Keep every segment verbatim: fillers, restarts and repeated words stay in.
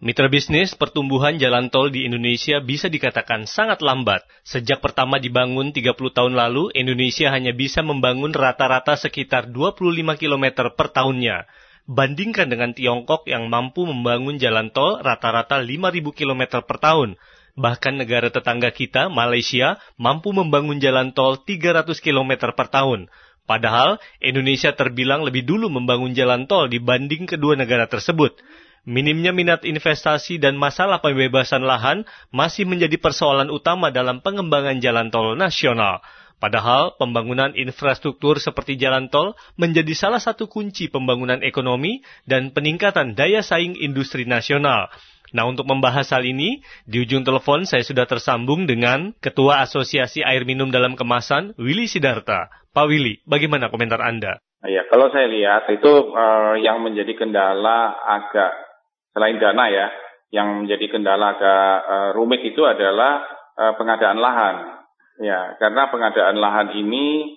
Mitra bisnis, pertumbuhan jalan tol di Indonesia bisa dikatakan sangat lambat. Sejak pertama dibangun tiga puluh tahun lalu, Indonesia hanya bisa membangun rata-rata sekitar dua puluh lima kilometer per tahunnya. Bandingkan dengan Tiongkok yang mampu membangun jalan tol rata-rata lima ribu kilometer per tahun. Bahkan negara tetangga kita, Malaysia, mampu membangun jalan tol tiga ratus kilometer per tahun. Padahal, Indonesia terbilang lebih dulu membangun jalan tol dibanding kedua negara tersebut. Minimnya minat investasi dan masalah pembebasan lahan masih menjadi persoalan utama dalam pengembangan jalan tol nasional. Padahal pembangunan infrastruktur seperti jalan tol menjadi salah satu kunci pembangunan ekonomi dan peningkatan daya saing industri nasional. Nah, untuk membahas hal ini, di ujung telepon saya sudah tersambung dengan Ketua Asosiasi Air Minum Dalam Kemasan, Willy Sidarta. Pak Willy, bagaimana komentar Anda? Ya, kalau saya lihat itu uh, yang menjadi kendala agak selain dana ya, yang menjadi kendala agak uh, rumit itu adalah uh, pengadaan lahan. Ya, karena pengadaan lahan ini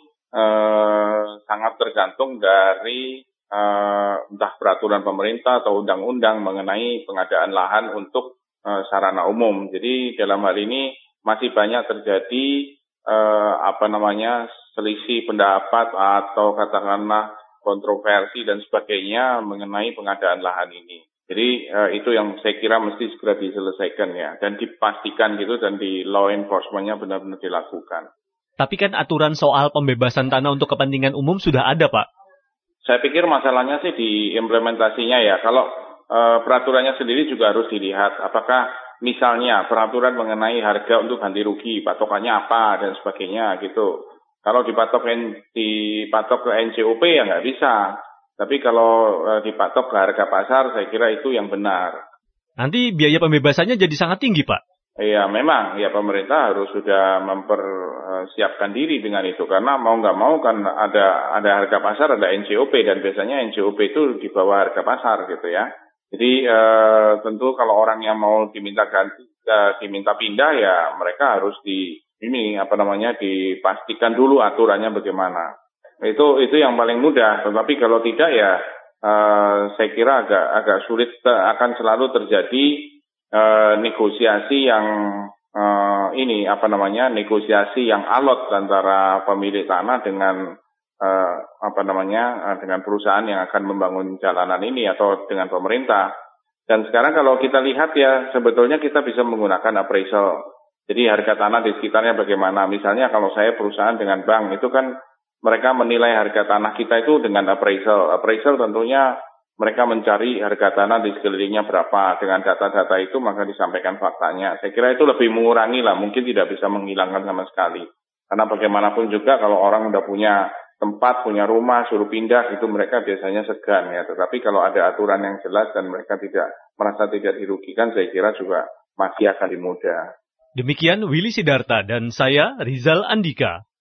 uh, sangat tergantung dari uh, entah peraturan pemerintah atau undang-undang mengenai pengadaan lahan untuk uh, sarana umum. Jadi dalam hal ini masih banyak terjadi uh, apa namanya selisih pendapat atau katakanlah kontroversi dan sebagainya mengenai pengadaan lahan ini. Jadi uh, itu yang saya kira mesti segera diselesaikan ya, dan dipastikan gitu dan di law enforcement-nya benar-benar dilakukan. Tapi kan aturan soal pembebasan tanah untuk kepentingan umum sudah ada, Pak. Saya pikir masalahnya sih di implementasinya ya. Kalau uh, peraturannya sendiri juga harus dilihat. Apakah misalnya peraturan mengenai harga untuk ganti rugi, patokannya apa dan sebagainya gitu. Kalau dipatok dipatok ke N C O P ya nggak bisa. Tapi kalau uh, dipatok ke harga pasar, saya kira itu yang benar. Nanti biaya pembebasannya jadi sangat tinggi, Pak. Iya, memang. Ya, pemerintah harus sudah mempersiapkan diri dengan itu. Karena mau nggak mau kan ada ada harga pasar, ada N C O P. Dan biasanya N C O P itu di bawah harga pasar gitu ya. Jadi uh, tentu kalau orang yang mau diminta ganti, uh, diminta pindah ya mereka harus di ini apa namanya dipastikan dulu aturannya bagaimana. Itu itu yang paling mudah, tetapi kalau tidak ya uh, saya kira agak agak sulit, akan selalu terjadi uh, negosiasi yang uh, ini apa namanya negosiasi yang alot antara pemilik tanah dengan uh, apa namanya uh, dengan perusahaan yang akan membangun jalanan ini atau dengan pemerintah. Dan sekarang kalau kita lihat ya sebetulnya kita bisa menggunakan appraisal. Jadi harga tanah di sekitarnya bagaimana? Misalnya kalau saya perusahaan dengan bank itu kan mereka menilai harga tanah kita itu dengan appraisal. Appraisal tentunya mereka mencari harga tanah di sekelilingnya berapa. Dengan data-data itu maka disampaikan faktanya. Saya kira itu lebih mengurangi lah. Mungkin tidak bisa menghilangkan sama sekali. Karena bagaimanapun juga kalau orang udah punya tempat, punya rumah, suruh pindah, itu mereka biasanya segan ya. Tetapi kalau ada aturan yang jelas dan mereka tidak merasa tidak dirugikan, saya kira juga masih akan dimudah. Demikian Willy Sidarta dan saya Rizal Andika.